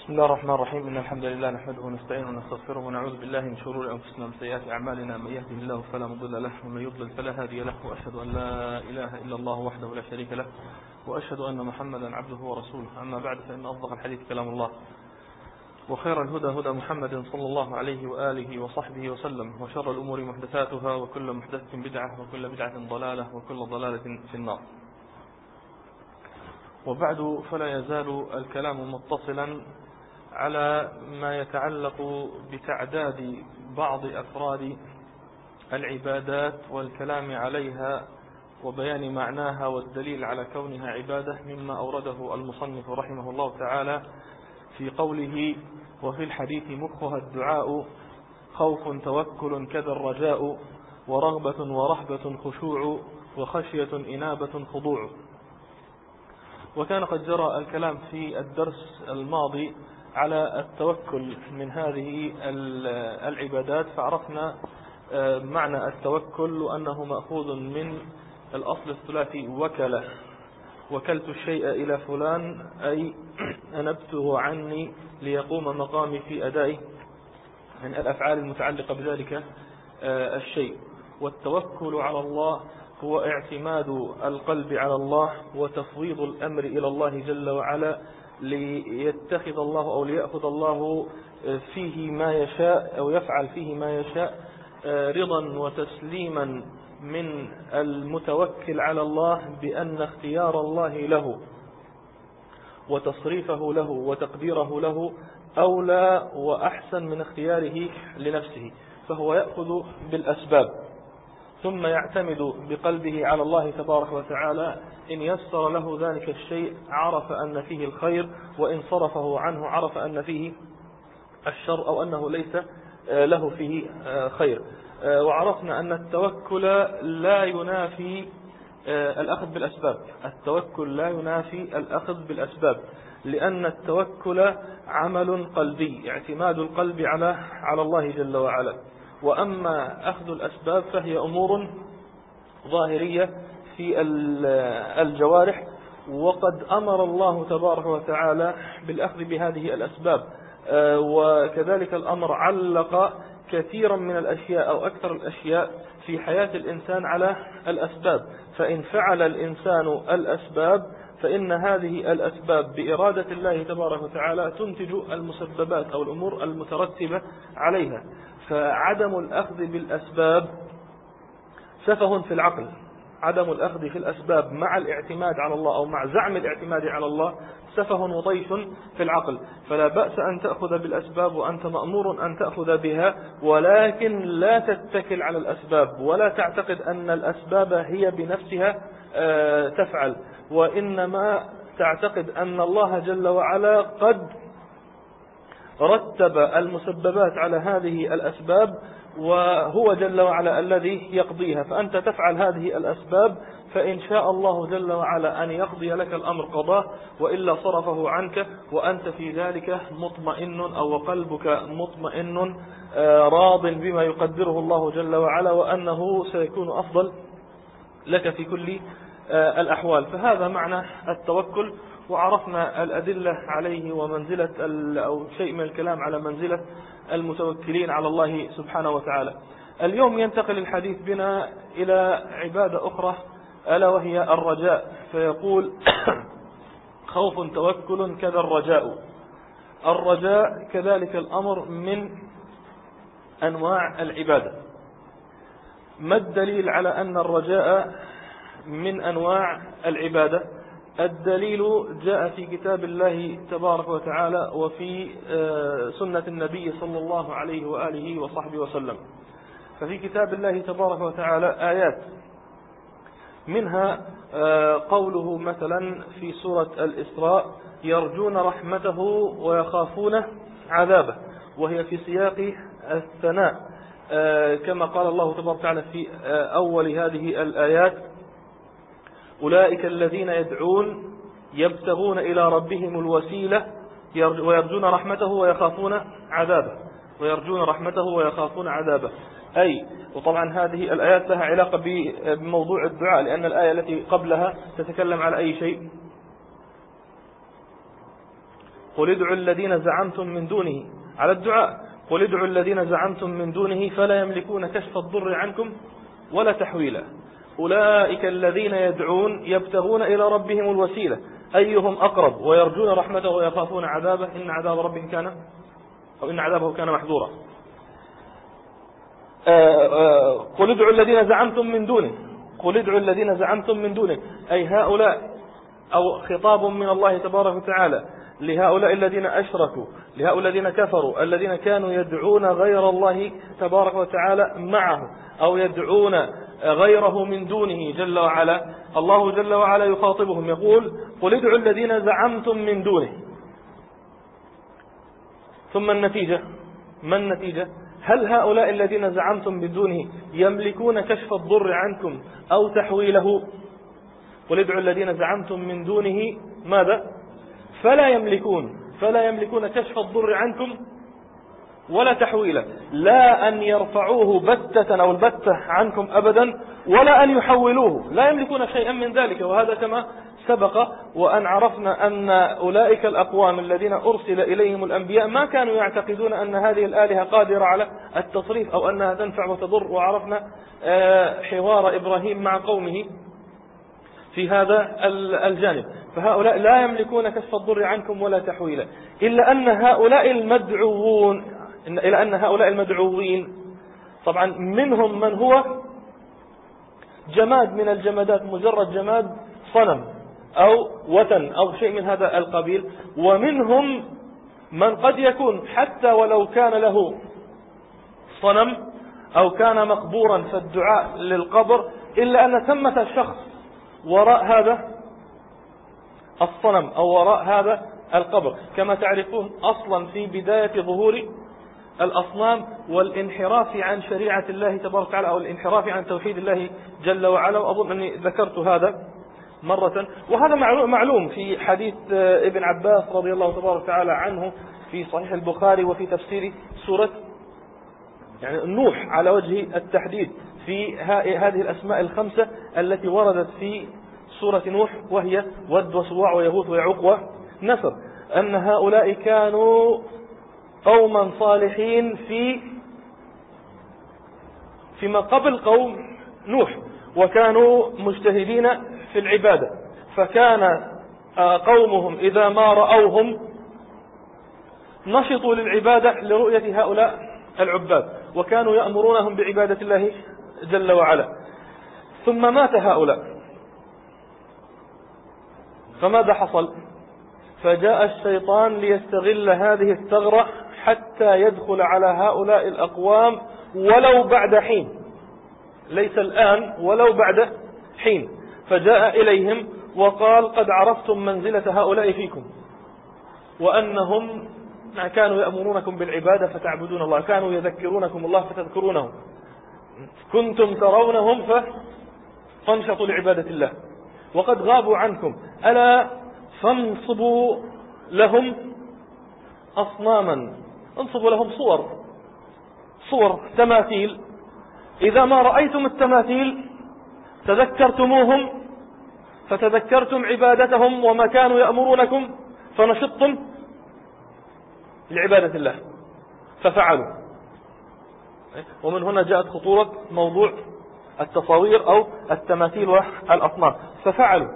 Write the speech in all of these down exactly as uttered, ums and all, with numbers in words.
بسم الله الرحمن الرحيم. إن الحمد لله نحمده ونستعينه ونستغفره ونعوذ بالله من شرور أنفسنا ومن سيئات أعمالنا. من يهده الله فلا مضل له ومن يضلل فلا هادي له، وأشهد أن لا إله إلا الله وحده لا شريك له، وأشهد أن محمدا عبده ورسوله. أما بعد، فإن أصدق الحديث كلام الله، وخير الهدى هدى محمد صلى الله عليه وآله وصحبه وسلم، وشر الأمور محدثاتها، وكل محدثة بدعة، وكل بدعة ضلالة، وكل ضلالة في النار. وبعد، فلا يزال الكلام متصلا على ما يتعلق بتعداد بعض أفراد العبادات والكلام عليها وبيان معناها والدليل على كونها عبادة، مما أورده المصنف رحمه الله تعالى في قوله: وفي الحديث مخها الدعاء، خوف توكل كذا الرجاء، ورغبة ورهبة خشوع، وخشية إنابة خضوع. وكان قد جرى الكلام في الدرس الماضي على التوكل من هذه العبادات، فعرفنا معنى التوكل وأنه مأخوذ من الأصل الثلاثي وكل، وكلت الشيء إلى فلان، أي أنبته عني ليقوم مقامي في أدائه من الأفعال المتعلقة بذلك الشيء. والتوكل على الله هو اعتماد القلب على الله وتفويض الأمر إلى الله جل وعلا، ليتخذ الله أو ليأخذ الله فيه ما يشاء أو يفعل فيه ما يشاء، رضا وتسليما من المتوكل على الله بأن اختيار الله له وتصريفه له وتقديره له أولى وأحسن من اختياره لنفسه، فهو يأخذ بالأسباب ثم يعتمد بقلبه على الله تبارك وتعالى. إن يسر له ذلك الشيء عرف أن فيه الخير، وإن صرفه عنه عرف أن فيه الشر أو أنه ليس له فيه خير. وعرفنا أن التوكل لا ينافي الأخذ بالأسباب، التوكل لا ينافي الأخذ بالأسباب، لأن التوكل عمل قلبي، اعتماد القلب على على الله جل وعلا. وأما أخذ الأسباب فهي أمور ظاهرية في الجوارح، وقد أمر الله تبارك وتعالى بالأخذ بهذه الأسباب، وكذلك الأمر علق كثيرا من الأشياء أو أكثر الأشياء في حياة الإنسان على الأسباب. فإن فعل الإنسان الأسباب فإن هذه الأسباب بإرادة الله تبارك وتعالى تنتج المسببات أو الأمور المترتبة عليها. فعدم الأخذ بالأسباب سفه في العقل، عدم الأخذ في الأسباب مع الاعتماد على الله أو مع زعم الاعتماد على الله سفه وطيش في العقل. فلا بأس أن تأخذ بالأسباب وأنت مأمور أن تأخذ بها، ولكن لا تتكل على الأسباب ولا تعتقد أن الأسباب هي بنفسها تفعل، وإنما تعتقد أن الله جل وعلا قد رتب المسببات على هذه الأسباب، وهو جل وعلا الذي يقضيها. فأنت تفعل هذه الأسباب، فإن شاء الله جل وعلا أن يقضي لك الأمر قضاه، وإلا صرفه عنك، وأنت في ذلك مطمئن أو قلبك مطمئن راض بما يقدره الله جل وعلا، وأنه سيكون أفضل لك في كل الأحوال. فهذا معنى التوكل، وعرفنا الأدلة عليه ومنزلة أو شيء من الكلام على منزلة المتوكلين على الله سبحانه وتعالى. اليوم ينتقل الحديث بنا إلى عبادة أخرى، ألا وهي الرجاء. فيقول: خوف توكل كذا الرجاء. الرجاء كذلك الأمر من أنواع العبادة. ما الدليل على أن الرجاء من أنواع العبادة؟ الدليل جاء في كتاب الله تبارك وتعالى وفي سنة النبي صلى الله عليه وآله وصحبه وسلم. ففي كتاب الله تبارك وتعالى آيات، منها قوله مثلا في سورة الإسراء: يرجون رحمته ويخافون عذابه، وهي في سياق الثناء، كما قال الله تبارك وتعالى في أول هذه الآيات: أولئك الذين يدعون يبتغون إلى ربهم الوسيلة ويرجون رحمته ويخافون عذابه، ويرجون رحمته ويخافون عذابه. أي وطبعا هذه الآيات لها علاقة بموضوع الدعاء، لأن الآية التي قبلها تتكلم على أي شيء؟ قل ادعوا الذين زعمتم من دونه على الدعاء، قل ادعوا الذين زعمتم من دونه فلا يملكون كشف الضر عنكم ولا تحويلا، أولئك الذين يدعون يبتغون إلى ربهم الوسيلة أيهم أقرب ويرجون رحمته ويخافون عذابه إن عذاب ربهم كان أو إن عذابه كان محذورا. قل ادعوا الذين زعمتم من دونه، قل ادعوا الذين زعمتم من دونه أي هؤلاء، أو خطاب من الله تبارك وتعالى لهؤلاء الذين أشركوا، لهؤلاء الذين كفروا، الذين كانوا يدعون غير الله تبارك وتعالى معه أو يدعون غيره من دونه جل وعلا. الله جل وعلا يخاطبهم يقول قل ادعوا الذين زعمتم من دونه، ثم النتيجة ما النتيجة؟ هل هؤلاء الذين زعمتم من دونه يملكون كشف الضر عنكم أو تحويله؟ قل ادعوا الذين زعمتم من دونه ماذا؟ فلا يملكون فلا يملكون كشف الضر عنكم ولا تحويله، لا أن يرفعوه بتة أو البتة عنكم أبدا ولا أن يحولوه، لا يملكون شيئا من ذلك. وهذا كما سبق وأن عرفنا أن أولئك الأقوام الذين أرسل إليهم الأنبياء ما كانوا يعتقدون أن هذه الآلهة قادرة على التصريف أو أنها تنفع وتضر. وعرفنا حوار إبراهيم مع قومه في هذا الجانب. فهؤلاء لا يملكون كشف الضر عنكم ولا تحويلا، إلا أن هؤلاء المدعوون إلى أن هؤلاء المدعوين طبعا منهم من هو جماد من الجمادات، مجرد جماد صنم أو وثن أو شيء من هذا القبيل، ومنهم من قد يكون حتى ولو كان له صنم أو كان مقبورا في الدعاء للقبر إلا أن ثمة شخص وراء هذا الصنم أو وراء هذا القبر، كما تعرفون أصلا في بداية ظهور الأصنام والانحراف عن شريعة الله تبارك وتعالى أو الانحراف عن توحيد الله جل وعلا. وأظن أني ذكرت هذا مرة، وهذا معلوم في حديث ابن عباس رضي الله تبارك وتعالى عنه في صحيح البخاري وفي تفسير سورة يعني نوح على وجه التحديد في هذه الأسماء الخمسة التي وردت في سورة نوح، وهي ود وسواع ويغوث ويعوق ونسر، أن هؤلاء كانوا قوما صالحين في فيما قبل قوم نوح، وكانوا مجتهدين في العبادة، فكان قومهم إذا ما رأوهم نشطوا للعبادة لرؤية هؤلاء العباد، وكانوا يأمرونهم بعبادة الله جل وعلا. ثم مات هؤلاء، فماذا حصل؟ فجاء الشيطان ليستغل هذه الثغرة حتى يدخل على هؤلاء الأقوام ولو بعد حين، ليس الآن ولو بعد حين. فجاء إليهم وقال قد عرفتم منزلة هؤلاء فيكم، وأنهم كانوا يأمرونكم بالعبادة فتعبدون الله، كانوا يذكرونكم الله فتذكرونهم، كنتم ترونهم فانشطوا لعبادة الله، وقد غابوا عنكم، ألا فانصبوا لهم أصناما، انصبوا لهم صور صور تماثيل، إذا ما رأيتم التماثيل تذكرتموهم فتذكرتم عبادتهم وما كانوا يأمرونكم فنشطتم لعبادة الله ففعلوا. ومن هنا جاءت خطورة موضوع التصاوير أو التماثيل والأصنام، ففعلوا.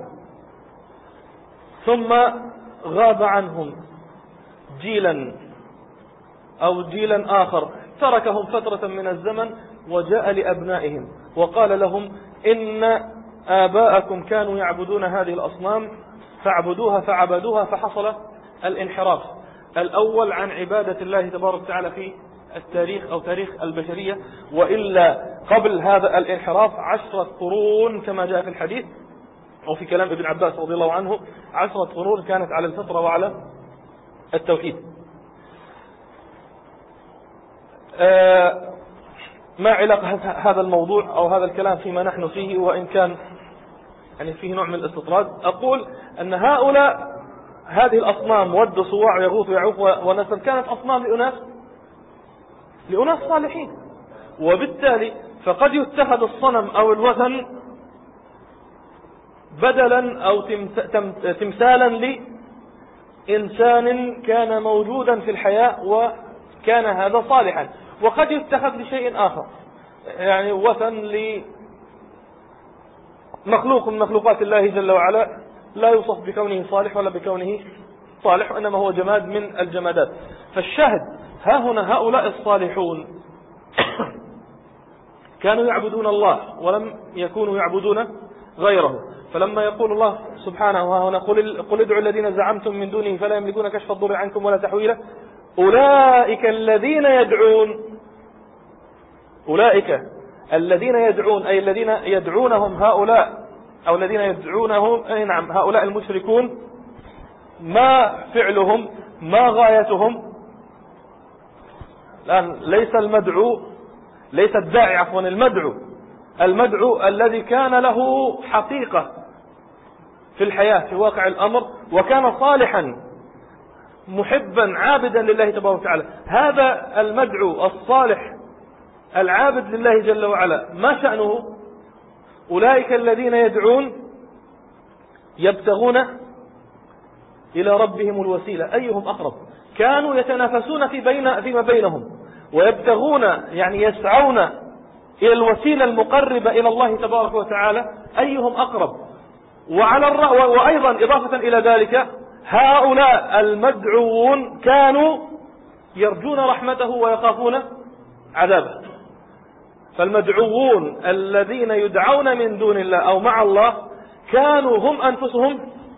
ثم غاب عنهم جيلا أو جيلا آخر تركهم فترة من الزمن وجاء لأبنائهم وقال لهم إن آباءكم كانوا يعبدون هذه الأصنام فاعبدوها فعبدوها، فحصل الانحراف الأول عن عبادة الله تبارك وتعالى في التاريخ أو تاريخ البشرية. وإلا قبل هذا الانحراف عشرة قرون كما جاء في الحديث أو في كلام ابن عباس رضي الله عنه، عشرة قرون كانت على الفطرة وعلى التوحيد. آه ما علاقة هذا الموضوع أو هذا الكلام فيما نحن فيه، وإن كان يعني فيه نوع من الاستطراد؟ أقول أن هؤلاء هذه الأصنام ود صواع ويغوث ويعوق ونسر كانت أصنام لأناس لأناس صالحين، وبالتالي فقد يتخذ الصنم أو الوثن بدلا أو تمثالا إنسان كان موجودا في الحياة وكان هذا صالحا، وقد يتخذ لشيء آخر، يعني وثن لمخلوق من مخلوقات الله جل وعلا لا يوصف بكونه صالح ولا بكونه صالح، وإنما هو جماد من الجمادات. فالشاهد ها هنا هؤلاء الصالحون كانوا يعبدون الله ولم يكونوا يعبدون غيره. فلما يقول الله سبحانه ها هنا قل ادعوا الذين زعمتم من دونه فلا يملكون كشف الضر عنكم ولا تحويله، أولئك الذين يدعون أولئك الذين يدعون أي الذين يدعونهم هؤلاء أو الذين يدعونهم أي نعم هؤلاء المشركون، ما فعلهم ما غايتهم؟ الآن ليس المدعو ليس الداعي عفوا المدعو المدعو الذي كان له حقيقة في الحياة في واقع الأمر وكان صالحا محبا عابدا لله تبارك وتعالى، هذا المدعو الصالح العابد لله جل وعلا ما شأنه؟ أولئك الذين يدعون يبتغون إلى ربهم الوسيلة أيهم أقرب، كانوا يتنافسون في بين فيما بينهم ويبتغون يعني يسعون إلى الوسيلة المقربة إلى الله تبارك وتعالى أيهم أقرب. وعلى الر... وأيضا إضافة إلى ذلك هؤلاء المدعوون كانوا يرجون رحمته ويخافون عذابه. فالمدعوون الذين يدعون من دون الله أو مع الله كانوا هم أنفسهم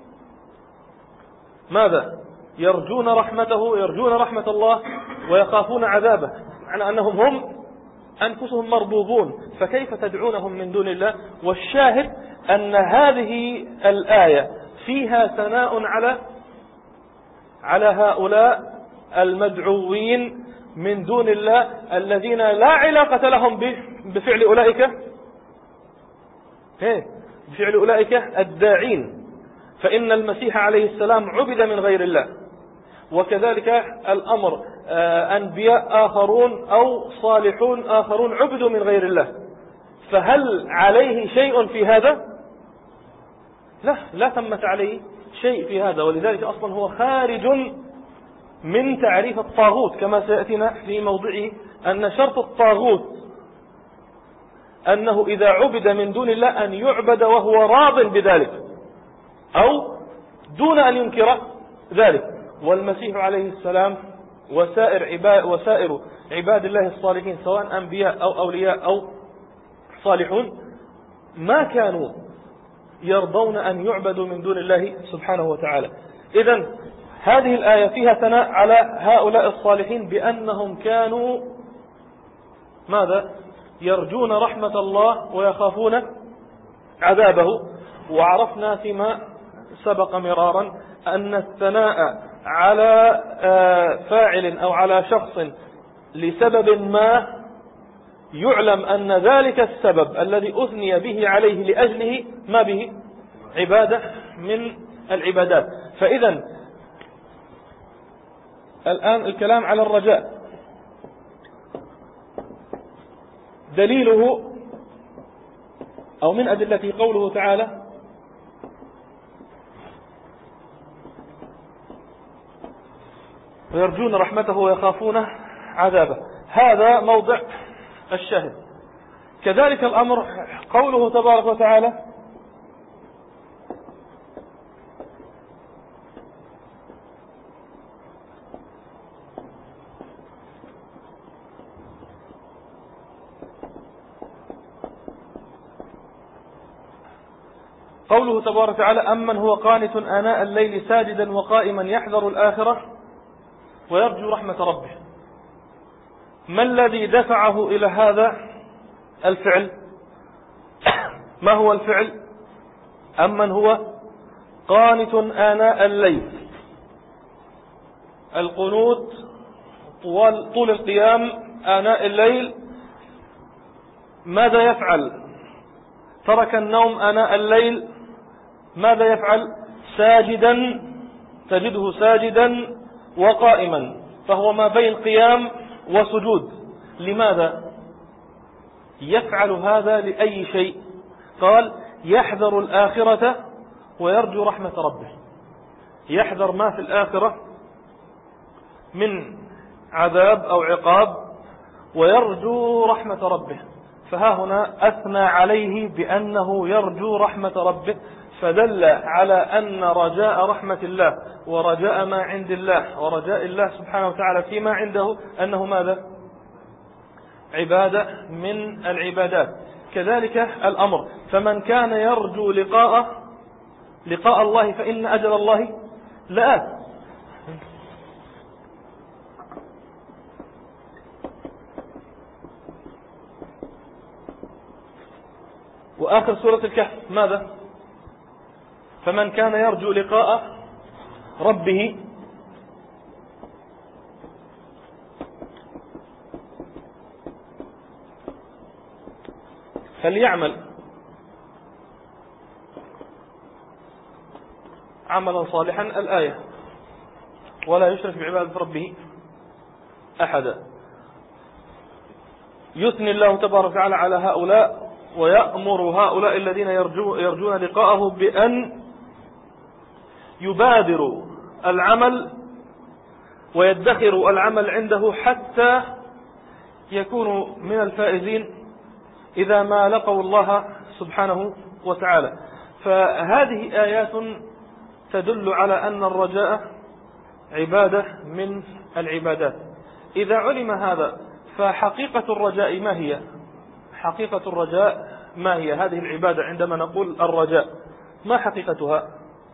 ماذا؟ يرجون رحمته يرجون رحمة الله ويخافون عذابه، معنى أنهم هم أنفسهم مربوبون، فكيف تدعونهم من دون الله؟ والشاهد أن هذه الآية فيها ثناء على على هؤلاء المدعوين من دون الله الذين لا علاقة لهم بفعل أولئك بفعل أولئك الداعين، فإن المسيح عليه السلام عبد من غير الله، وكذلك الأمر أنبياء آخرون أو صالحون آخرون عبدوا من غير الله، فهل عليه شيء في هذا؟ لا لا ثمة عليه شيء في هذا، ولذلك أصلا هو خارج من تعريف الطاغوت كما سيأتينا في موضعه، أن شرط الطاغوت أنه إذا عبد من دون الله أن يعبد وهو راض بذلك أو دون أن ينكر ذلك. والمسيح عليه السلام وسائر عباد, وسائر عباد الله الصالحين سواء أنبياء أو أولياء أو صالحون ما كانوا يرضون أن يعبدوا من دون الله سبحانه وتعالى. إذن هذه الآية فيها ثناء على هؤلاء الصالحين بأنهم كانوا ماذا؟ يرجون رحمة الله ويخافون عذابه. وعرفنا فيما سبق مرارا أن الثناء على فاعل أو على شخص لسبب ما يعلم أن ذلك السبب الذي أثني به عليه لأجله ما به عبادة من العبادات. فإذا الآن الكلام على الرجاء دليله أو من أدلته قوله تعالى ويرجون رحمته ويخافون عذابه، هذا موضع الشاهد. كذلك الأمر قوله تبارك وتعالى قوله تبارك وتعالى أمن هو قانت آناء الليل ساجدا وقائما يحذر الآخرة ويرجو رحمة ربه. ما الذي دفعه إلى هذا الفعل؟ ما هو الفعل؟ أمن هو قانت آناء الليل، القنوت طول, طول القيام آناء الليل. ماذا يفعل؟ ترك النوم آناء الليل، ماذا يفعل؟ ساجدا، تجده ساجدا وقائما، فهو ما بين قيام وسجود. لماذا يفعل هذا؟ لأي شيء؟ قال يحذر الآخرة ويرجو رحمة ربه. يحذر ما في الآخرة من عذاب أو عقاب ويرجو رحمة ربه. فها هنا أثنى عليه بأنه يرجو رحمة ربه، فدل على أن رجاء رحمة الله ورجاء ما عند الله ورجاء الله سبحانه وتعالى فيما عنده أنه ماذا؟ عبادة من العبادات. كذلك الأمر، فمن كان يرجو لقاء لقاء الله فإن أجل الله لآت. وآخر سورة الكهف ماذا؟ فمن كان يرجو لقاء ربه فليعمل عملا صالحا الآية ولا يشرك بعبادة ربه أحدا. يثني الله تبارك وتعالى على هؤلاء ويأمر هؤلاء الذين يرجو يرجون لقاءه بأن يبادروا العمل ويدخروا العمل عنده حتى يكونوا من الفائزين إذا ما لقوا الله سبحانه وتعالى. فهذه آيات تدل على أن الرجاء عبادة من العبادات. إذا علم هذا فحقيقة الرجاء ما هي؟ حقيقة الرجاء ما هي؟ هذه العبادة عندما نقول الرجاء ما حقيقتها؟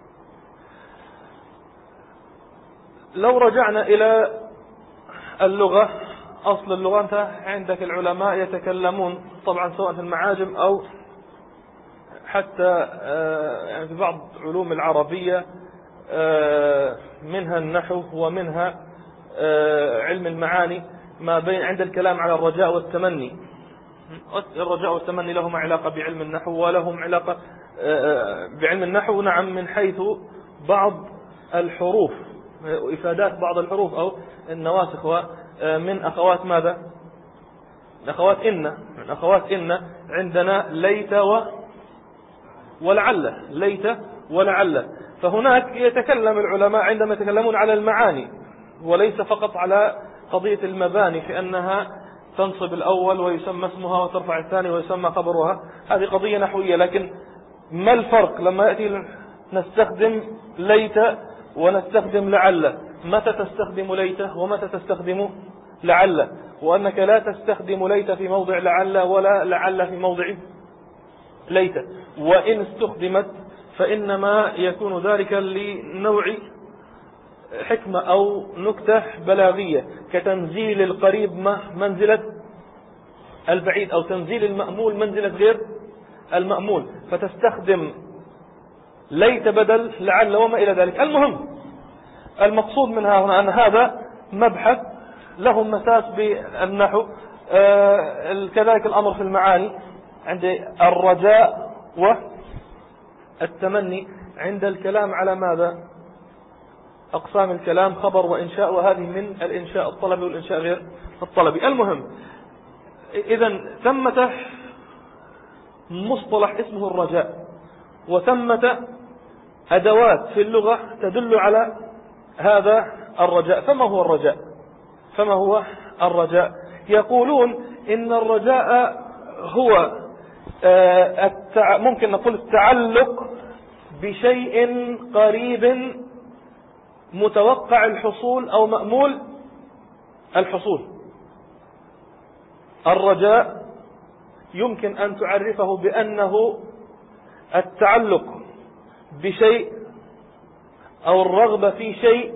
لو رجعنا إلى اللغة، أصل اللغة، أنت عندك العلماء يتكلمون طبعا سواء في المعاجم أو حتى يعني في بعض علوم العربية، منها النحو ومنها علم المعاني، ما بين عند الكلام على الرجاء والتمني. الرجاء والتمني لهم علاقة بعلم النحو ولهم علاقة بعلم النحو نعم من حيث بعض الحروف وإفادات بعض الحروف أو النواسخ من أخوات ماذا؟ من أخوات إن من أخوات إن عندنا ليت و ولعل ليت ولعل. فهناك يتكلم العلماء عندما يتكلمون على المعاني وليس فقط على قضية المباني في أنها تنصب الأول ويسمى اسمها وترفع الثاني ويسمى خبرها، هذه قضية نحوية. لكن ما الفرق لما يأتي نستخدم ليت ونستخدم لعل؟ متى تستخدم ليت ومتى تستخدم لعل؟ وأنك لا تستخدم ليت في موضع لعل ولا لعل في موضع ليت. وإن استخدمت فإنما يكون ذلك لنوع حكمة أو نكتة بلاغية كتنزيل القريب منزلة البعيد أو تنزيل المأمول منزلة غير المأمول، فتستخدم ليت بدل لعل وما إلى ذلك. المهم المقصود منها هنا أن هذا مبحث له مساس بالنحو. آه كذلك الأمر في المعاني عند الرجاء والتمني عند الكلام على ماذا؟ أقسام الكلام خبر وإنشاء، وهذه من الإنشاء الطلبي والإنشاء غير الطلبي. المهم إذن ثمة مصطلح اسمه الرجاء وثمة أدوات في اللغة تدل على هذا الرجاء. فما هو الرجاء؟ فما هو الرجاء؟ يقولون إن الرجاء هو ممكن نقول التعلق بشيء قريب متوقع الحصول أو مأمول الحصول. الرجاء يمكن أن تعرفه بأنه التعلق بشيء أو الرغبة في شيء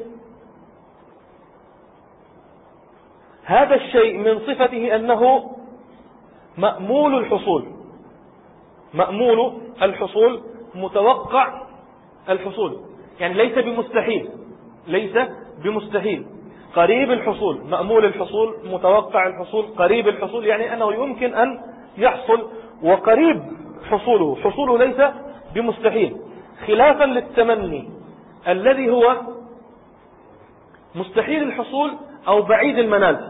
هذا الشيء من صفته أنه مأمول الحصول، مأمول الحصول متوقع الحصول، يعني ليس بمستحيل، ليس بمستحيل، قريب الحصول، مأمول الحصول، متوقع الحصول، قريب الحصول، يعني أنه يمكن أن يحصل وقريب حصوله، حصوله ليس بمستحيل، خلافا للتمني الذي هو مستحيل الحصول أو بعيد المنال،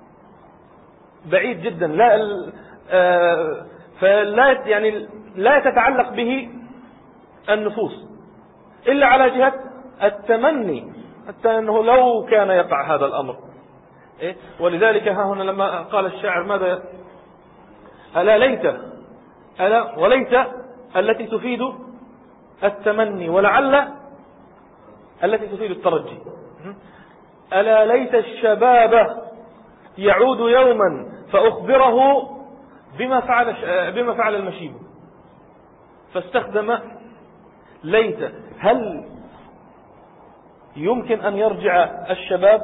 بعيد جدا، لا آه فلا يعني لا تتعلق به النفوس إلا على جهة التمني حتى أنه لو كان يقع هذا الأمر. ولذلك ها هنا لما قال الشاعر ماذا؟ ألا ليت ألا وليت التي تفيد التمني، ولعل التي تفيد الترجي. ألا ليت الشباب يعود يوما فأخبره بما فعل بما فعل المشيب، فاستخدم ليت. هل يمكن أن يرجع الشباب؟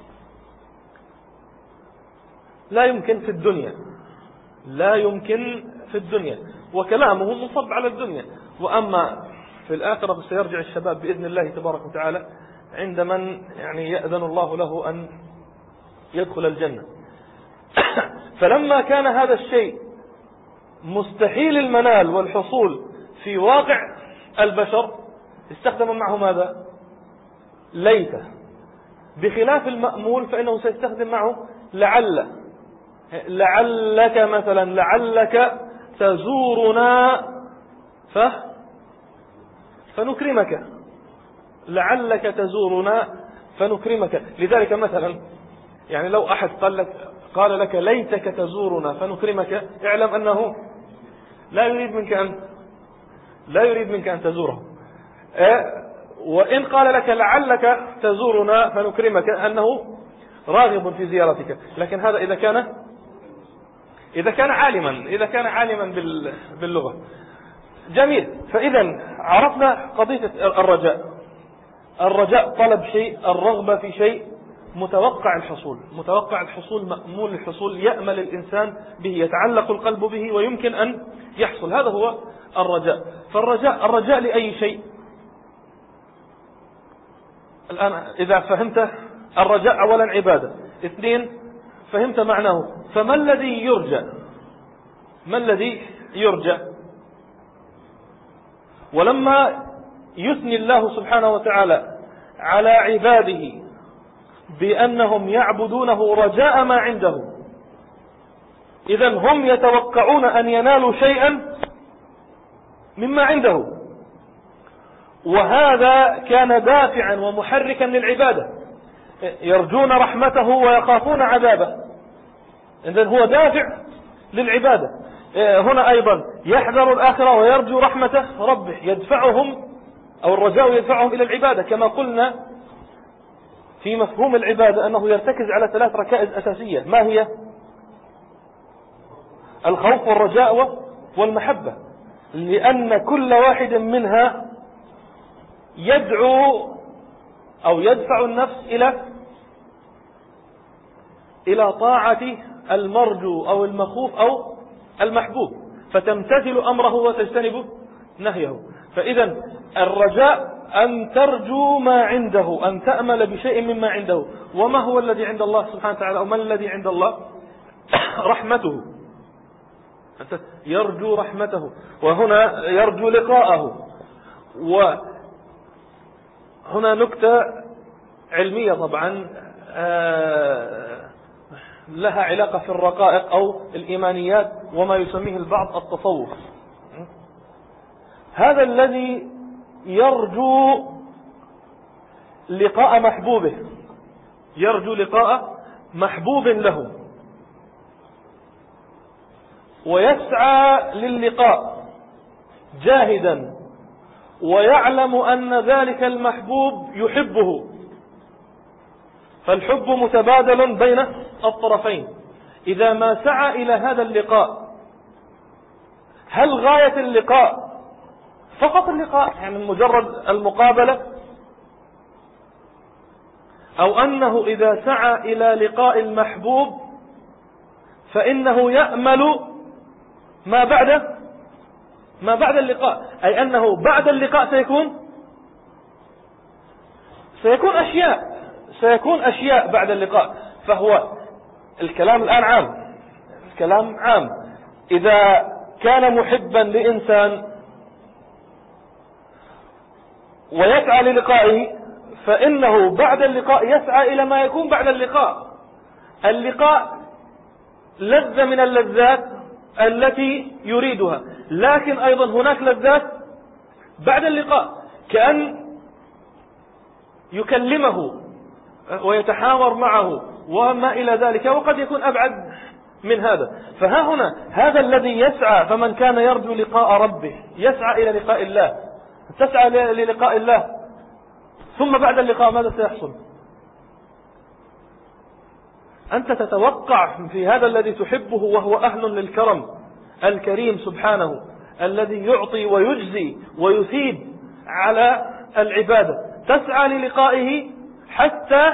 لا يمكن في الدنيا، لا يمكن في الدنيا، وكلامه مصب على الدنيا. وأما في الآخرة فسيرجع الشباب بإذن الله تبارك وتعالى عند من يعني يأذن الله له أن يدخل الجنة. فلما كان هذا الشيء مستحيل المنال والحصول في واقع البشر استخدم معه ماذا؟ ليت. بخلاف المأمول فإنه سيستخدم معه لعل. لعلك مثلا، لعلك تزورنا ف فنكرمك، لعلك تزورنا فنكرمك. لذلك مثلا يعني لو أحد قال لك قال لك ليتك تزورنا فنكرمك، اعلم أنه لا يريد منك أن لا يريد منك أن تزوره. وإن قال لك لعلك تزورنا فنكرمك أنه راغب في زيارتك. لكن هذا إذا كان إذا كان عالما إذا كان عالما باللغة. جميل. فإذا عرفنا قضية الرجاء. الرجاء طلب شيء، الرغبة في شيء متوقع الحصول، متوقع الحصول، مأمول الحصول، يأمل الإنسان به، يتعلق القلب به ويمكن أن يحصل. هذا هو الرجاء. فالرجاء الرجاء لأي شيء. الآن إذا فهمت الرجاء أولا عبادة، اثنين فهمت معناه، فما الذي يرجى؟ ما الذي يرجى؟ ولما يثني الله سبحانه وتعالى على عباده بأنهم يعبدونه رجاء ما عنده، إذن هم يتوقعون أن ينالوا شيئا مما عنده، وهذا كان دافعا ومحركا للعبادة. يرجون رحمته ويخافون عذابه، إذن هو دافع للعبادة. هنا أيضا يحذر الآخرة ويرجو رحمته ربه، يدفعهم أو الرجاء يدفعهم إلى العبادة. كما قلنا في مفهوم العبادة أنه يرتكز على ثلاث ركائز أساسية. ما هي؟ الخوف والرجاء والمحبة، لأن كل واحد منها يدعو أو يدفع النفس إلى إلى طاعة المرجو أو المخوف أو المحبوب، فتمتثل أمره وتجتنب نهيه. فإذا الرجاء أن ترجو ما عنده، أن تأمل بشيء مما عنده. وما هو الذي عند الله سبحانه وتعالى، أو ما الذي عند الله؟ رحمته. يرجو رحمته، وهنا يرجو لقاءه. وهنا نكتة علمية طبعا لها علاقة في الرقائق أو الإيمانيات وما يسميه البعض التصوف. هذا الذي يرجو لقاء محبوبه، يرجو لقاء محبوب له ويسعى للقاء جاهدا، ويعلم أن ذلك المحبوب يحبه، فالحب متبادل بين الطرفين. إذا ما سعى إلى هذا اللقاء، هل غاية اللقاء فقط اللقاء، يعني مجرد المقابلة، أو أنه إذا سعى إلى لقاء المحبوب فإنه يأمل ما بعد ما بعد اللقاء، أي أنه بعد اللقاء سيكون سيكون أشياء سيكون أشياء بعد اللقاء. فهو الكلام الآن عام، الكلام عام. إذا كان محبا لإنسان ويسعى للقائه، فإنه بعد اللقاء يسعى إلى ما يكون بعد اللقاء. اللقاء لذة من اللذات التي يريدها، لكن أيضا هناك لذات بعد اللقاء. كأن يكلمه ويتحاور معه وما إلى ذلك، وقد يكون أبعد من هذا. فها هنا هذا الذي يسعى، فمن كان يرجو لقاء ربه يسعى إلى لقاء الله، تسعى للقاء الله، ثم بعد اللقاء ماذا سيحصل؟ أنت تتوقع في هذا الذي تحبه وهو أهل للكرم الكريم سبحانه، الذي يعطي ويجزي ويثيب على العبادة، تسعى للقائه حتى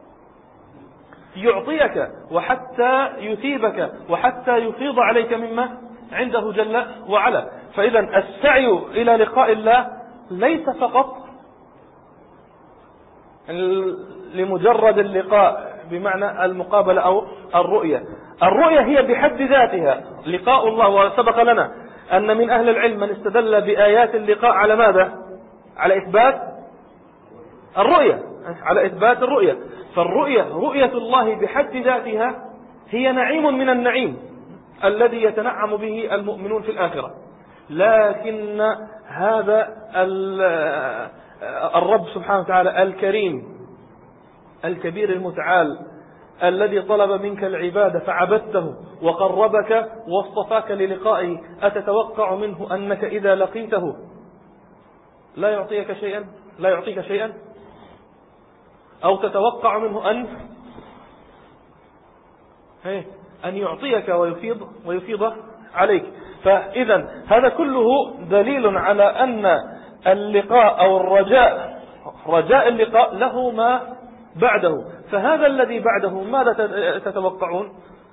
يعطيك وحتى يثيبك وحتى يفيض عليك مما عنده جل وعلا. فإذا السعي إلى لقاء الله ليس فقط لمجرد اللقاء بمعنى المقابلة أو الرؤية. الرؤية هي بحد ذاتها لقاء الله، وسبق لنا أن من أهل العلم من استدل بآيات اللقاء على ماذا؟ على إثبات الرؤية، على إثبات الرؤية. فالرؤية رؤية الله بحد ذاتها هي نعيم من النعيم الذي يتنعم به المؤمنون في الآخرة. لكن هذا الرب سبحانه وتعالى الكريم الكبير المتعال الذي طلب منك العبادة فعبدته وقربك واصطفاك للقائه، أتتوقع منه أنك إذا لقيته لا يعطيك شيئا لا يعطيك شيئا أو تتوقع منه أن أن يعطيك ويفيض ويفيض عليك؟ فإذا هذا كله دليل على أن اللقاء أو الرجاء رجاء اللقاء له ما بعده. فهذا الذي بعده ماذا تتوقعون؟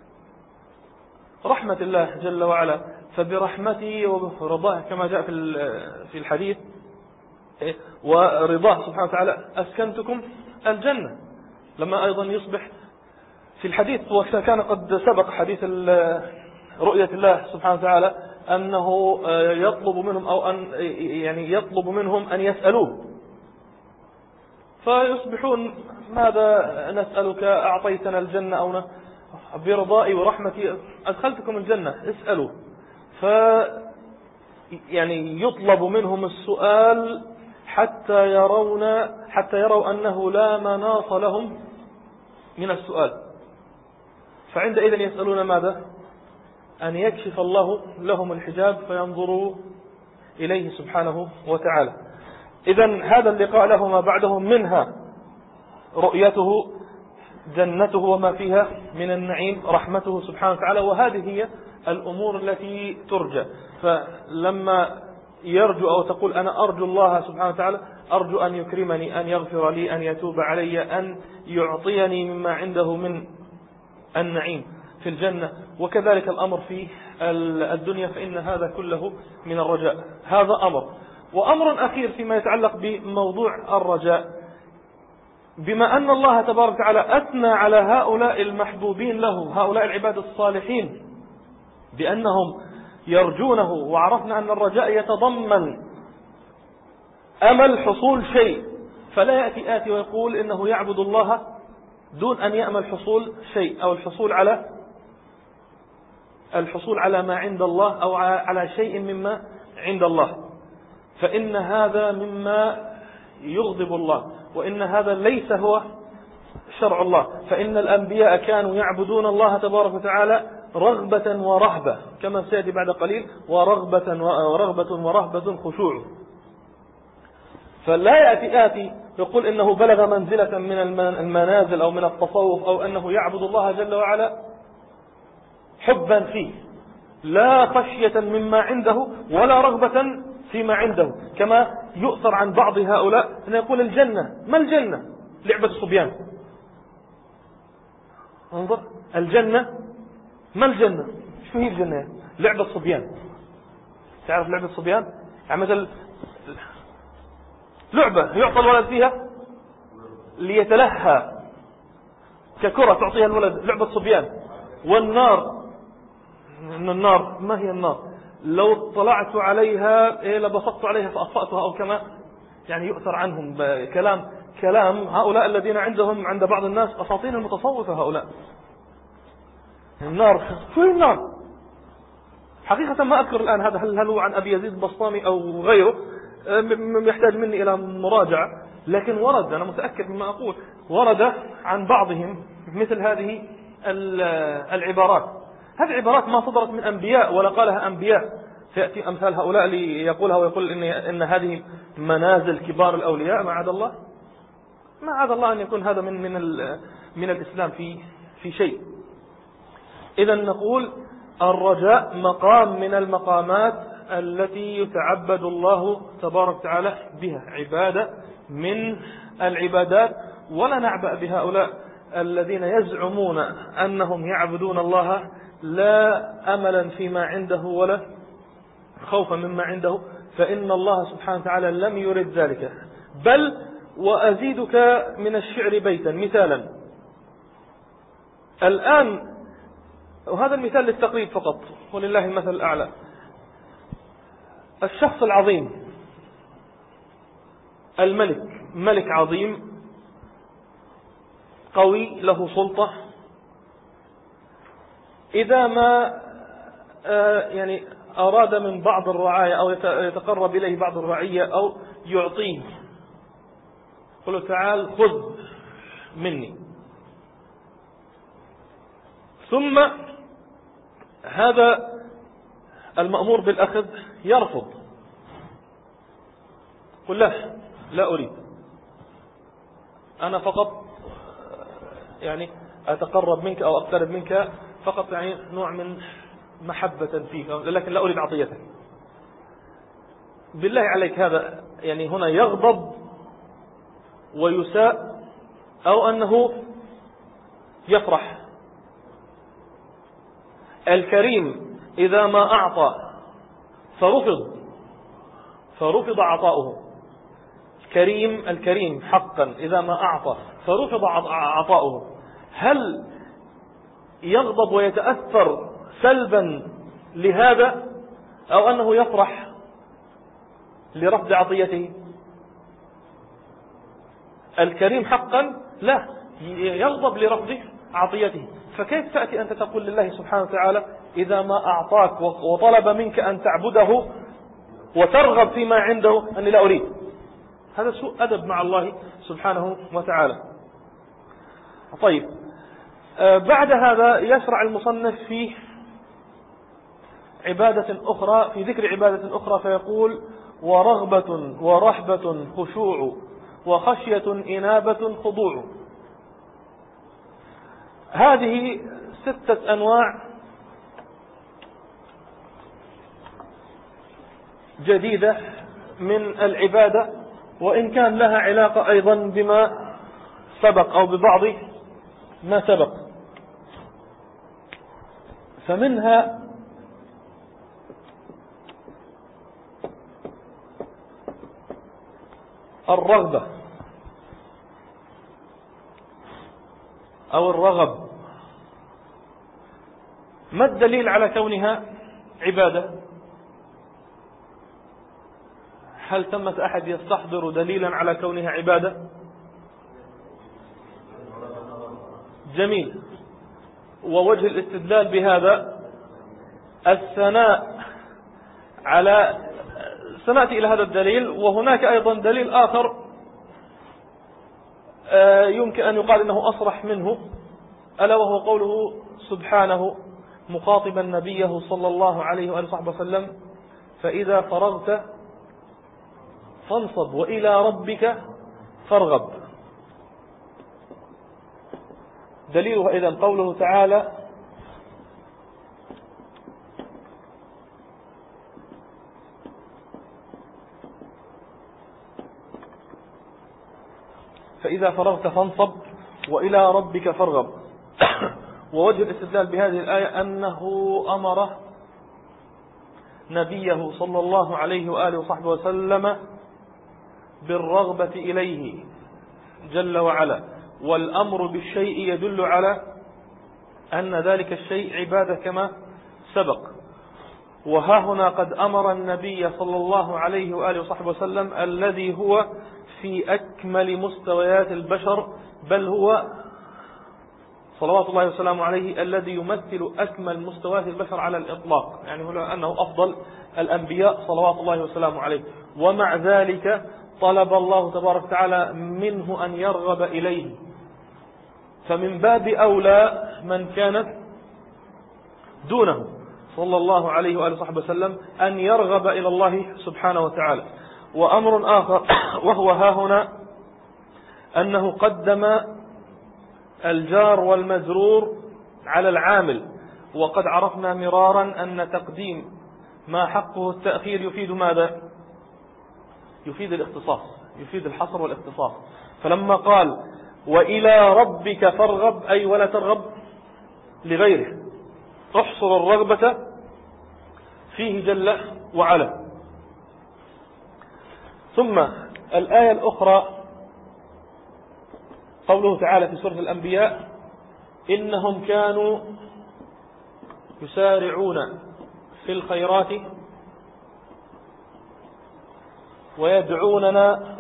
رحمة الله جل وعلا. فبرحمته ورضاه كما جاء في الحديث ورضاه سبحانه وتعالى أسكنتكم الجنة. لما أيضا يصبح في الحديث، وكان قد سبق حديث رؤية الله سبحانه وتعالى أنه يطلب منهم أو أن يعني يطلب منهم أن يسألوه، فيصبحون ماذا نسألك؟ أعطيتنا الجنة أو برضائي ورحمتي أدخلتكم الجنة، اسألوا. ف يعني يطلب منهم السؤال حتى يرون حتى يروا أنه لا مناص لهم من السؤال، فعندئذ يسألون ماذا؟ أن يكشف الله لهم الحجاب فينظروا إليه سبحانه وتعالى. إذن هذا اللقاء له ما بعده، منها رؤيته جنته وما فيها من النعيم، رحمته سبحانه وتعالى، وهذه هي الأمور التي ترجى. فلما يرجو أو تقول أنا أرجو الله سبحانه وتعالى، أرجو أن يكرمني، أن يغفر لي، أن يتوب علي، أن يعطيني مما عنده من النعيم في الجنة، وكذلك الأمر في الدنيا، فإن هذا كله من الرجاء. هذا أمر. وأمر أخير فيما يتعلق بموضوع الرجاء، بما أن الله تبارك وتعالى أثنى على هؤلاء المحبوبين له، هؤلاء العباد الصالحين، بأنهم يرجونه، وعرفنا أن الرجاء يتضمن أمل حصول شيء، فلا يأتي آتي ويقول إنه يعبد الله دون أن يأمل حصول شيء، أو الحصول على الحصول على ما عند الله، أو على شيء مما عند الله، فإن هذا مما يغضب الله، وإن هذا ليس هو شرع الله. فإن الأنبياء كانوا يعبدون الله تبارك وتعالى رغبة ورهبة، كما سيأتي بعد قليل، ورغبة ورغبة ورهبة خشوع. فلا يأتي آتي يقول إنه بلغ منزلة من المنازل أو من التصوف، أو أنه يعبد الله جل وعلا حبا فيه، لا خشية مما عنده ولا رغبة فيما عنده، كما يؤثر عن بعض هؤلاء أن يقول الجنة. ما الجنة؟ لعبة الصبيان. انظر، الجنة ما الجنة؟ شو هي الجنة؟ لعبة الصبيان. تعرف لعبة الصبيان؟ يعني مثل لعبة يعطى الولد فيها ليتلهى، ككرة تعطيها الولد، لعبة صبيان. والنار، إن النار ما هي النار؟ لو اطلعت عليها إيه لبسطت عليها فأطفأتها، أو كما يعني يؤثر عنهم كلام كلام هؤلاء الذين عندهم عند بعض الناس أساطين المتصوفة. هؤلاء النار، شو هي النار؟ حقيقة ما أذكر الآن هذا، هل هل هو عن أبي يزيد البسطامي أو غيره، يحتاج مني إلى مراجعة. لكن ورد، أنا متأكد مما أقول، ورد عن بعضهم مثل هذه العبارات. هذه العبارات ما صدرت من أنبياء ولا قالها أنبياء. فيأتي أمثال هؤلاء ليقولها ويقول إن, إن هذه منازل كبار الأولياء. ما عاد الله ما عاد الله أن يكون هذا من من من الإسلام في في شيء. إذا نقول الرجاء مقام من المقامات التي يتعبد الله تبارك وتعالى بها، عبادة من العبادات. ولا نعبأ بهؤلاء الذين يزعمون أنهم يعبدون الله لا أملا فيما عنده ولا خوفا مما عنده، فإن الله سبحانه وتعالى لم يرد ذلك. بل وأزيدك من الشعر بيتا مثالا الآن، وهذا المثال للتقريب فقط ولله المثل الأعلى. الشخص العظيم الملك، ملك عظيم قوي له سلطة، إذا ما يعني أراد من بعض الرعاية أو يتقرب إليه بعض الرعية أو يعطيه، قل تعال خذ مني، ثم هذا المأمور بالأخذ يرفض، قل له لا أريد، أنا فقط يعني أتقرب منك أو أقترب منك فقط يعني نوع من محبة فيك، لكن لا أريد عطيتك. بالله عليك هذا يعني هنا يغضب ويساء أو أنه يفرح؟ الكريم إذا ما أعطى فرفض فرفض عطاؤه. الكريم الكريم حقا إذا ما أعطى فرفض عطاؤه، هل يغضب ويتأثر سلبا لهذا أو أنه يفرح لرفض عطيته؟ الكريم حقا لا يغضب لرفض عطيته. فكيف تأتي أنت تقول لله سبحانه وتعالى إذا ما أعطاك وطلب منك أن تعبده وترغب فيما عنده أني لا أريد؟ هذا سوء أدب مع الله سبحانه وتعالى. طيب، بعد هذا يشرع المصنف في عبادة أخرى، في ذكر عبادة أخرى، فيقول ورغبة ورهبة خشوع وخشية إنابة خضوع. هذه ستة أنواع جديدة من العبادة، وإن كان لها علاقة أيضا بما سبق أو ببعض ما سبق. فمنها الرغبة أو الرغب. ما الدليل على كونها عبادة؟ هل ثمة أحد يستحضر دليلا على كونها عبادة؟ جميل. ووجه الاستدلال بهذا الثناء على، سنأتي إلى هذا الدليل. وهناك أيضا دليل آخر يمكن أن يقال إنه أصرح منه، ألا وهو قوله سبحانه مخاطبا نبيه صلى الله عليه وآله وصحبه وسلم فإذا فرغت فانصب وإلى ربك فارغب. دليلها إذن قوله تعالى فإذا فرغت فانصب وإلى ربك فارغب. ووجه الاستدلال بهذه الآية أنه أمر نبيه صلى الله عليه وآله وصحبه وسلم بالرغبة إليه جل وعلا، والأمر بالشيء يدل على أن ذلك الشيء عبادة كما سبق. وها هنا قد أمر النبي صلى الله عليه وآله وصحبه وسلم الذي هو في أكمل مستويات البشر، بل هو صلوات الله وسلامه عليه الذي يمثل أكمل مستويات البشر على الإطلاق، يعني هو أنه أفضل الأنبياء صلوات الله وسلامه عليه. ومع ذلك طلب الله تبارك وتعالى منه أن يرغب إليه، فمن باب أولى من كانت دونه صلى الله عليه وآله وصحبه وسلم أن يرغب إلى الله سبحانه وتعالى. وأمر آخر وهو ها هنا أنه قدم الجار والمجرور على العامل، وقد عرفنا مرارا أن تقديم ما حقه التأخير يفيد ماذا؟ يفيد الاختصاص، يفيد الحصر والاختصاص. فلما قال وإلى ربك فارغب، أي ولا ترغب لغيره، احصر الرغبة فيه جل وعلا. ثم الآية الأخرى قوله تعالى في سورة الأنبياء إنهم كانوا يسارعون في الخيرات ويدعوننا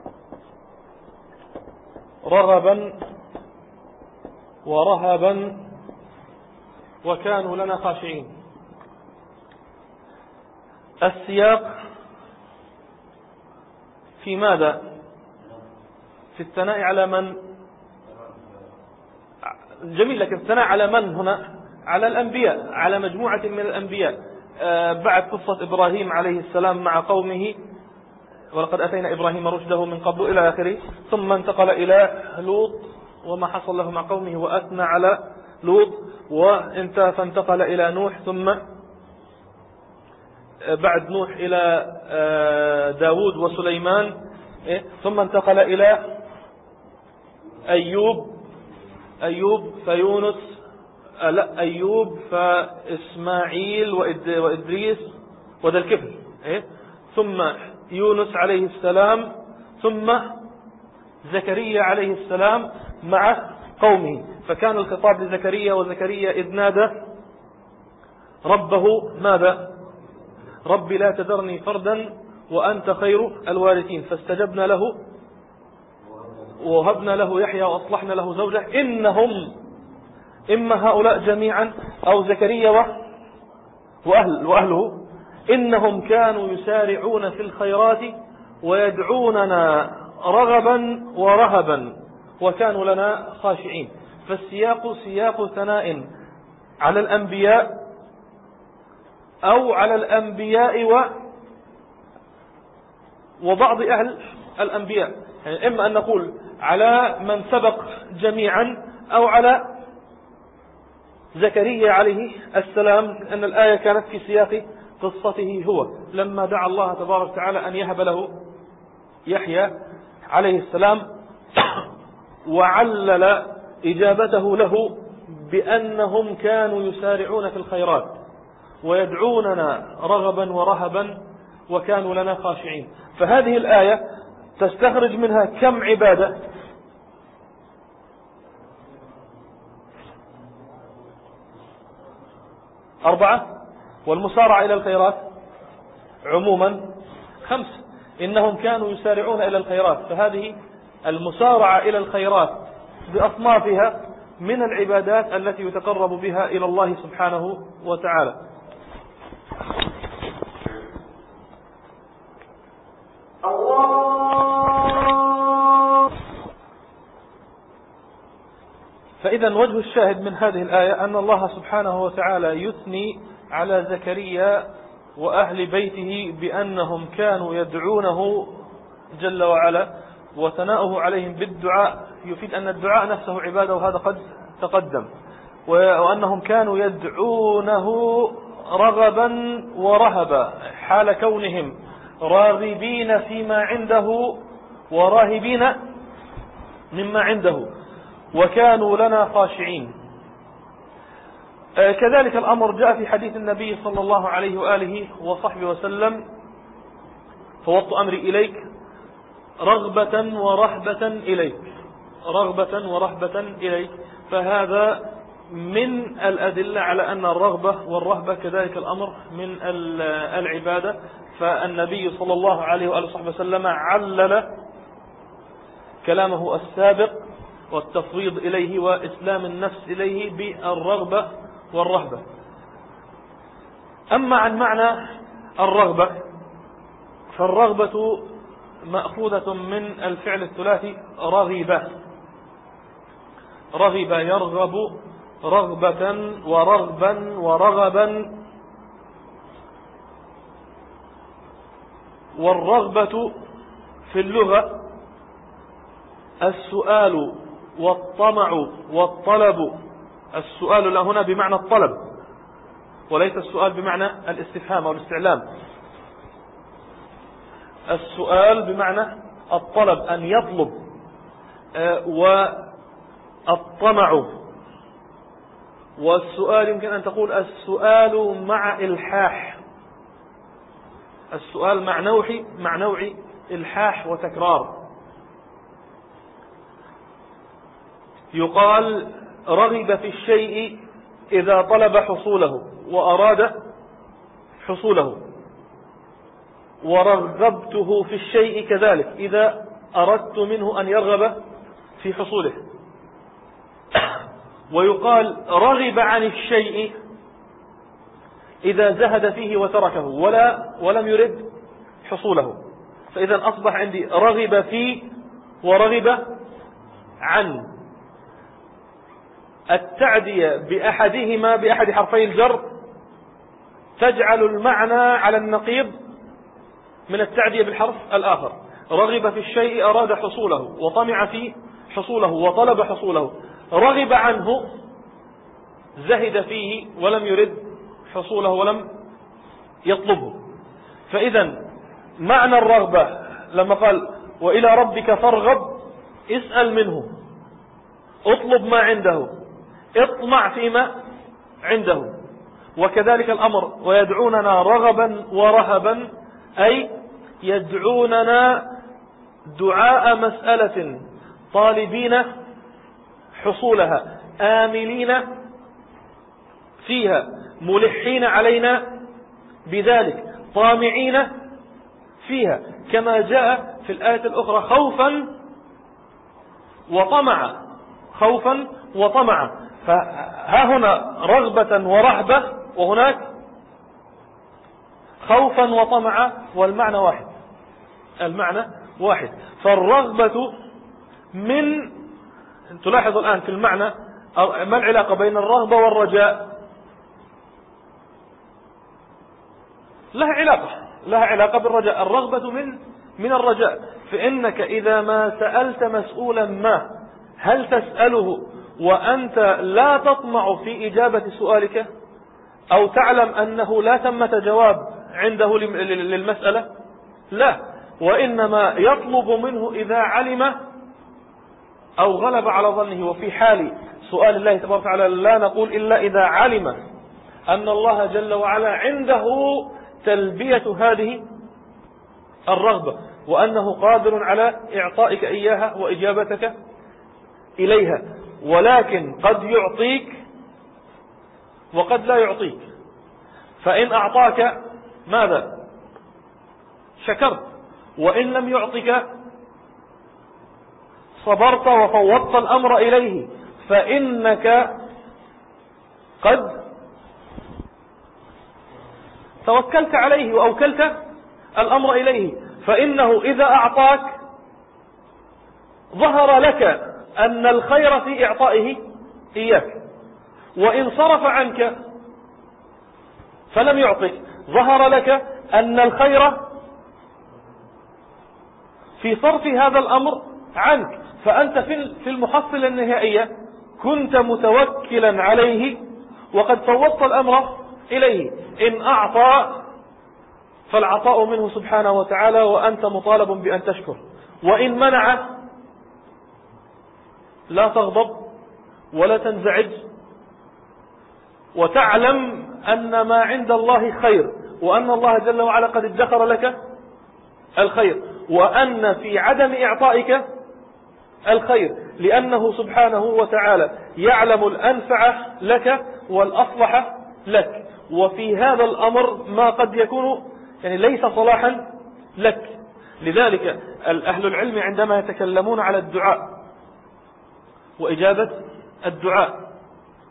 رغبا ورهبا وكانوا لنا خاشعين. السياق في ماذا؟ في الثناء على من؟ جميل، لكن الثناء على من هنا؟ على الأنبياء، على مجموعة من الأنبياء. بعد قصة إبراهيم عليه السلام مع قومه ولقد أتينا إبراهيم رشده من قبل إلى آخره، ثم انتقل إلى لوط وما حصل له مع قومه وأثنى على لوط، وانتهى فانتقل إلى نوح، ثم بعد نوح إلى داود وسليمان، ثم انتقل إلى أيوب أيوب فيونس لا أيوب فإسماعيل وإدريس وذا الكفل، ثم يونس عليه السلام، ثم زكريا عليه السلام مع قومه. فكان الخطاب لزكريا، وزكريا إذ نادى ربه ماذا؟ ربي لا تذرني فردا وأنت خير الوارثين، فاستجبنا له ووهبنا له يحيى وأصلحنا له زوجه إنهم إما هؤلاء جميعا أو زكريا وأهل وأهله إنهم كانوا يسارعون في الخيرات ويدعوننا رغبا ورهبا وكانوا لنا خاشعين. فالسياق سياق ثناء على الأنبياء أو على الأنبياء و وبعض أهل الأنبياء، يعني إما أن نقول على من سبق جميعا أو على زكريا عليه السلام، أن الآية كانت في سياق قصته هو لما دعا الله تبارك وتعالى أن يهب له يحيى عليه السلام، وعلل إجابته له بأنهم كانوا يسارعون في الخيرات ويدعوننا رغبا ورهبا وكانوا لنا خاشعين. فهذه الآية تستخرج منها كم عبادة؟ أربعة، والمسارعة إلى الخيرات عموما خمس. إنهم كانوا يسارعون إلى الخيرات، فهذه المسارعة إلى الخيرات بأصنافها من العبادات التي يتقرب بها إلى الله سبحانه وتعالى. فإذا وجه الشاهد من هذه الآية أن الله سبحانه وتعالى يثني على زكريا وأهل بيته بأنهم كانوا يدعونه جل وعلا، وثناؤه عليهم بالدعاء يفيد أن الدعاء نفسه عبادة، وهذا قد تقدم، وأنهم كانوا يدعونه رغبا ورهبا حال كونهم راغبين فيما عنده وراهبين مما عنده وكانوا لنا خاشعين. كذلك الأمر جاء في حديث النبي صلى الله عليه وآله وصحبه وسلم فوضت أمري إليك رغبة ورهبة إليك، رغبة ورهبة إليك. فهذا من الأدلة على أن الرغبة والرهبة كذلك الأمر من العبادة. فالنبي صلى الله عليه وآله وصحبه وسلم علل كلامه السابق والتفويض إليه وإسلام النفس إليه بالرغبة والرهبة. أما عن معنى الرغبة، فالرغبة مأخوذة من الفعل الثلاثي رغب. رغب يرغب رغبة ورغبا ورغبا. والرغبة في اللغة السؤال والطمع والطلب. السؤال لا هنا بمعنى الطلب وليس السؤال بمعنى الاستفهام أو الاستعلام. السؤال بمعنى الطلب، أن يطلب. والطمع، والسؤال يمكن أن تقول السؤال مع إلحاح، السؤال مع نوع مع نوع إلحاح وتكرار. يقال رغب في الشيء إذا طلب حصوله وأراد حصوله، ورغبته في الشيء كذلك إذا أردت منه أن يرغب في حصوله. ويقال رغب عن الشيء إذا زهد فيه وتركه ولا ولم يرد حصوله. فإذا أصبح عندي رغب فيه ورغب عن. التعدية بأحدهما بأحد حرفي الجر تجعل المعنى على النقيض من التعدية بالحرف الآخر. رغب في الشيء أراد حصوله، وطمع في حصوله وطلب حصوله. رغب عنه زهد فيه ولم يرد حصوله ولم يطلبه. فإذا معنى الرغبة لما قال وإلى ربك فارغب، اسأل منه، اطلب ما عنده، اطمع فيما عنده. وكذلك الأمر ويدعوننا رغبا ورهبا، أي يدعوننا دعاء مسألة طالبين حصولها، آملين فيها، ملحين علينا بذلك، طامعين فيها، كما جاء في الآية الأخرى خوفا وطمعا، خوفا وطمعا. فها هنا رغبة ورهبة، وهناك خوفا وطمعا، والمعنى واحد، المعنى واحد. فالرغبة من، تلاحظ الآن في المعنى ما العلاقة بين الرغبة والرجاء؟ لها علاقة، لها علاقة بالرجاء. الرغبة من من الرجاء. فإنك إذا ما سألت مسؤولا ما، هل تسأله وأنت لا تطمع في إجابة سؤالك، أو تعلم أنه لا ثمة جواب عنده للمسألة؟ لا، وإنما يطلب منه إذا علم أو غلب على ظنه. وفي حال سؤال الله تبارك وتعالى لا نقول إلا إذا علم أن الله جل وعلا عنده تلبية هذه الرغبة، وأنه قادر على إعطائك إياها وإجابتك إليها. ولكن قد يعطيك وقد لا يعطيك. فإن أعطاك ماذا؟ شكرت. وإن لم يعطك صبرت وفوضت الأمر إليه، فإنك قد توكلت عليه وأوكلت الأمر إليه. فإنه إذا أعطاك ظهر لك أن الخير في إعطائه إياك، وإن صرف عنك فلم يعطك ظهر لك أن الخير في صرف هذا الأمر عنك. فأنت في المحصلة النهائية كنت متوكلا عليه وقد فوضت الأمر إليه. إن أعطى فالعطاء منه سبحانه وتعالى، وأنت مطالب بأن تشكر. وإن منع لا تغضب ولا تنزعج، وتعلم أن ما عند الله خير، وأن الله جل وعلا قد ادخر لك الخير، وأن في عدم إعطائك الخير، لأنه سبحانه وتعالى يعلم الأنفع لك والأصلح لك. وفي هذا الأمر ما قد يكون يعني ليس صلاحا لك. لذلك أهل العلم عندما يتكلمون على الدعاء وإجابة الدعاء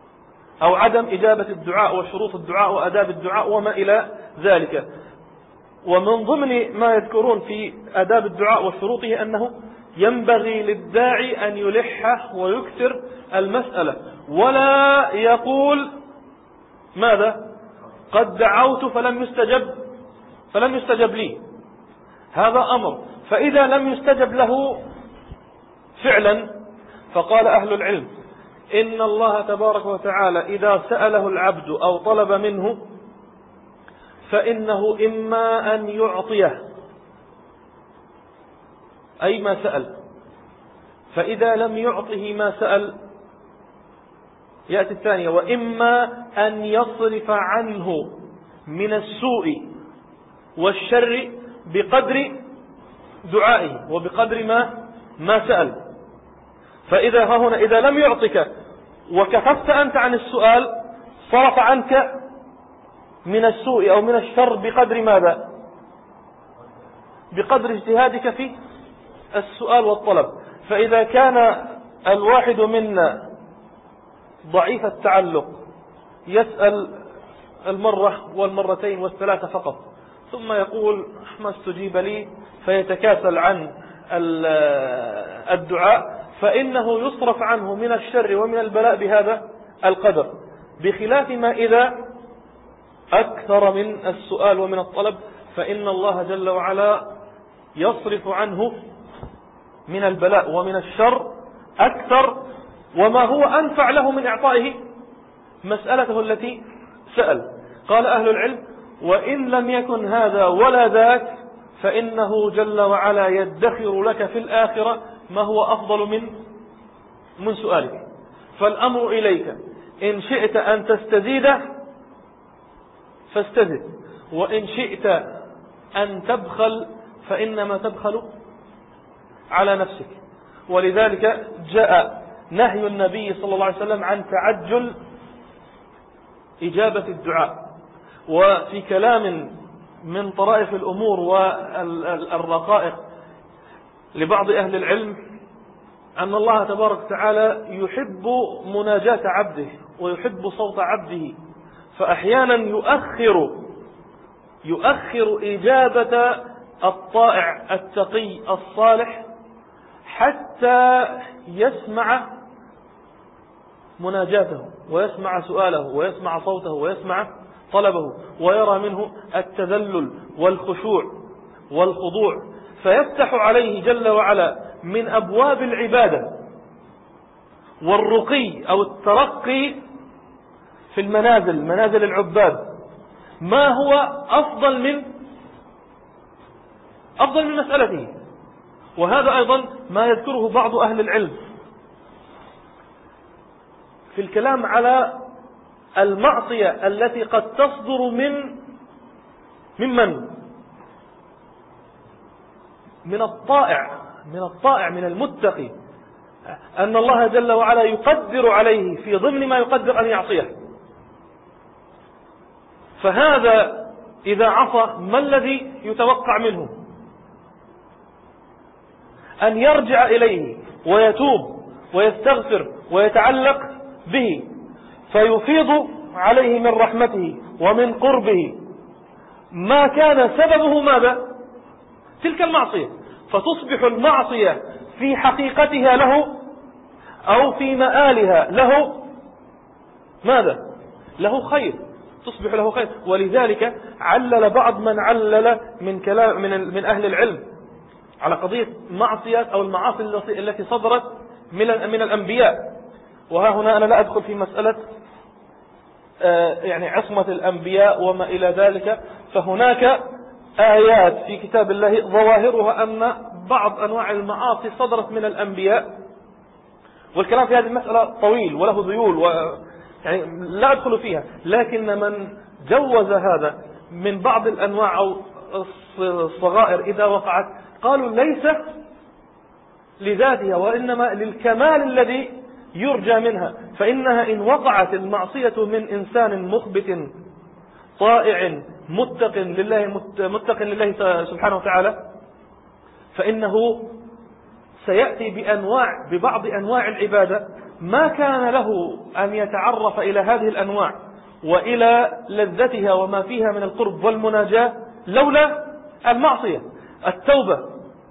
أو عدم إجابة الدعاء وشروط الدعاء وأداب الدعاء وما إلى ذلك، ومن ضمن ما يذكرون في آداب الدعاء وشروطه أنه ينبغي للداعي أن يلح ويكثر المسألة، ولا يقول ماذا؟ قد دعوت فلم يستجب فلم يستجب لي. هذا أمر. فإذا لم يستجب له فعلا، فقال أهل العلم إن الله تبارك وتعالى إذا سأله العبد أو طلب منه فإنه إما أن يعطيه أي ما سأل، فإذا لم يعطه ما سأل يأتي الثانية، وإما أن يصرف عنه من السوء والشر بقدر دعائه وبقدر ما ما سأل. فإذا ها هنا إذا لم يعطك وكففت أنت عن السؤال صرف عنك من السوء أو من الشر بقدر ماذا؟ بقدر اجتهادك في السؤال والطلب. فإذا كان الواحد منا ضعيف التعلق يسأل المرة والمرتين والثلاثة فقط ثم يقول ما استجيب لي فيتكاسل عن الدعاء، فإنه يصرف عنه من الشر ومن البلاء بهذا القدر، بخلاف ما إذا أكثر من السؤال ومن الطلب فإن الله جل وعلا يصرف عنه من البلاء ومن الشر أكثر، وما هو أنفع له من إعطائه مسألته التي سأل. قال أهل العلم وإن لم يكن هذا ولا ذاك فإنه جل وعلا يدخر لك في الآخرة ما هو أفضل من من سؤالك. فالأمر إليك، إن شئت أن تستزيد فاستزد، وإن شئت أن تبخل فإنما تبخل على نفسك. ولذلك جاء نهي النبي صلى الله عليه وسلم عن تعجل إجابة الدعاء. وفي كلام من طرائف الأمور والرقائق لبعض أهل العلم أن الله تبارك وتعالى يحب مناجاة عبده ويحب صوت عبده، فأحيانا يؤخر يؤخر إجابة الطائع التقي الصالح حتى يسمع مناجاته ويسمع سؤاله ويسمع صوته ويسمع طلبه ويرى منه التذلل والخشوع والخضوع، فيفتح عليه جل وعلا من أبواب العبادة والرقي أو الترقي في المنازل، منازل العباد، ما هو أفضل من أفضل من مسألته. وهذا أيضا ما يذكره بعض أهل العلم في الكلام على المعصية التي قد تصدر من ممن من الطائع من الطائع من المتقي، أن الله جل وعلا يقدر عليه في ضمن ما يقدر أن يعصيه. فهذا إذا عصى ما الذي يتوقع منه؟ أن يرجع إليه ويتوب ويستغفر ويتعلق به، فيفيض عليه من رحمته ومن قربه ما كان سببه ماذا؟ تلك المعصية، فتصبح المعصية في حقيقتها له أو في مآلها له ماذا؟ له خير، تصبح له خير. ولذلك علل بعض من علل من كلام من من أهل العلم على قضية معصية أو المعاصي التي صدرت من من الأنبياء. وها هنا أنا لا أدخل في مسألة يعني عصمة الأنبياء وما إلى ذلك، فهناك آيات في كتاب الله ظواهرها أن بعض أنواع المعاصي صدرت من الأنبياء، والكلام في هذه المسألة طويل وله ذيول و يعني لا أدخل فيها. لكن من جوز هذا من بعض الأنواع أو الصغائر إذا وقعت قالوا ليس لذاتها وإنما للكمال الذي يرجى منها، فإنها إن وقعت المعصية من إنسان مخبت طائع متق لله متق لله سبحانه وتعالى فإنه سيأتي بأنواع ببعض أنواع العبادة ما كان له أن يتعرف إلى هذه الأنواع وإلى لذتها وما فيها من القرب والمناجاة لولا المعصية، التوبة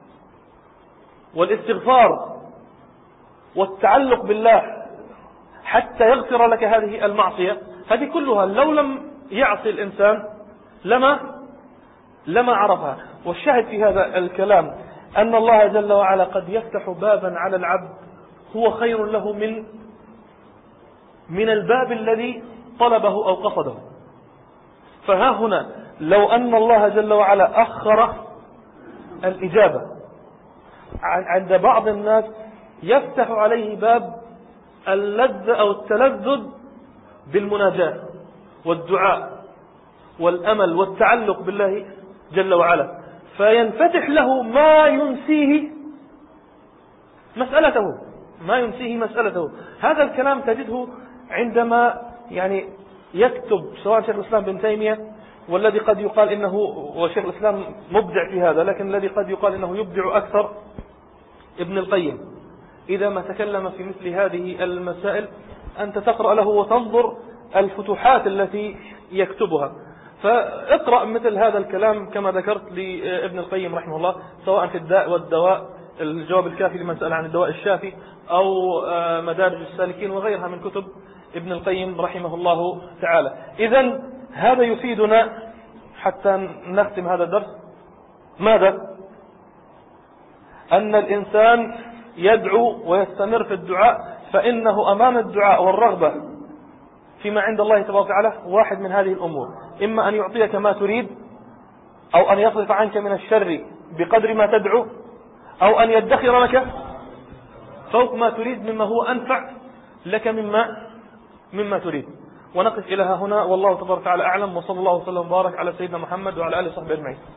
والاستغفار والتعلق بالله حتى يغفر لك هذه المعصية، هذه كلها لو لم يعصي الإنسان لما لما عرفها. والشاهد في هذا الكلام أن الله جل وعلا قد يفتح بابا على العبد هو خير له من من الباب الذي طلبه أو قصده. فها هنا لو أن الله جل وعلا أخر الإجابة عند بعض الناس يفتح عليه باب اللذة أو التلذذ بالمناجاة والدعاء والأمل والتعلق بالله جل وعلا، فينفتح له ما ينسيه مسألته ما ينسيه مسألته. هذا الكلام تجده عندما يعني يكتب سواء شيخ الإسلام بن تيمية، والذي قد يقال إنه وشيخ الإسلام مبدع في هذا، لكن الذي قد يقال إنه يبدع أكثر ابن القيم، إذا ما تكلم في مثل هذه المسائل أنت تقرأ له وتنظر الفتوحات التي يكتبها. فاقرأ مثل هذا الكلام كما ذكرت لابن القيم رحمه الله، سواء في الداء والدواء، الجواب الكافي لمن سأل عن الدواء الشافي، أو مدارج السالكين وغيرها من كتب ابن القيم رحمه الله تعالى. إذن هذا يفيدنا حتى نختم هذا الدرس ماذا؟ أن الإنسان يدعو ويستمر في الدعاء، فإنه أمام الدعاء والرغبة فيما عند الله تبارك وتعالى واحد من هذه الأمور: إما أن يعطيك ما تريد، أو أن يصرف عنك من الشر بقدر ما تدعو، أو أن يدخر لك فوق ما تريد مما هو أنفع لك مما مما تريد. ونقف إلى هنا، والله تبارك وتعالى أعلم، وصلى الله وسلم وبارك على سيدنا محمد وعلى آله وصحبه أجمعين.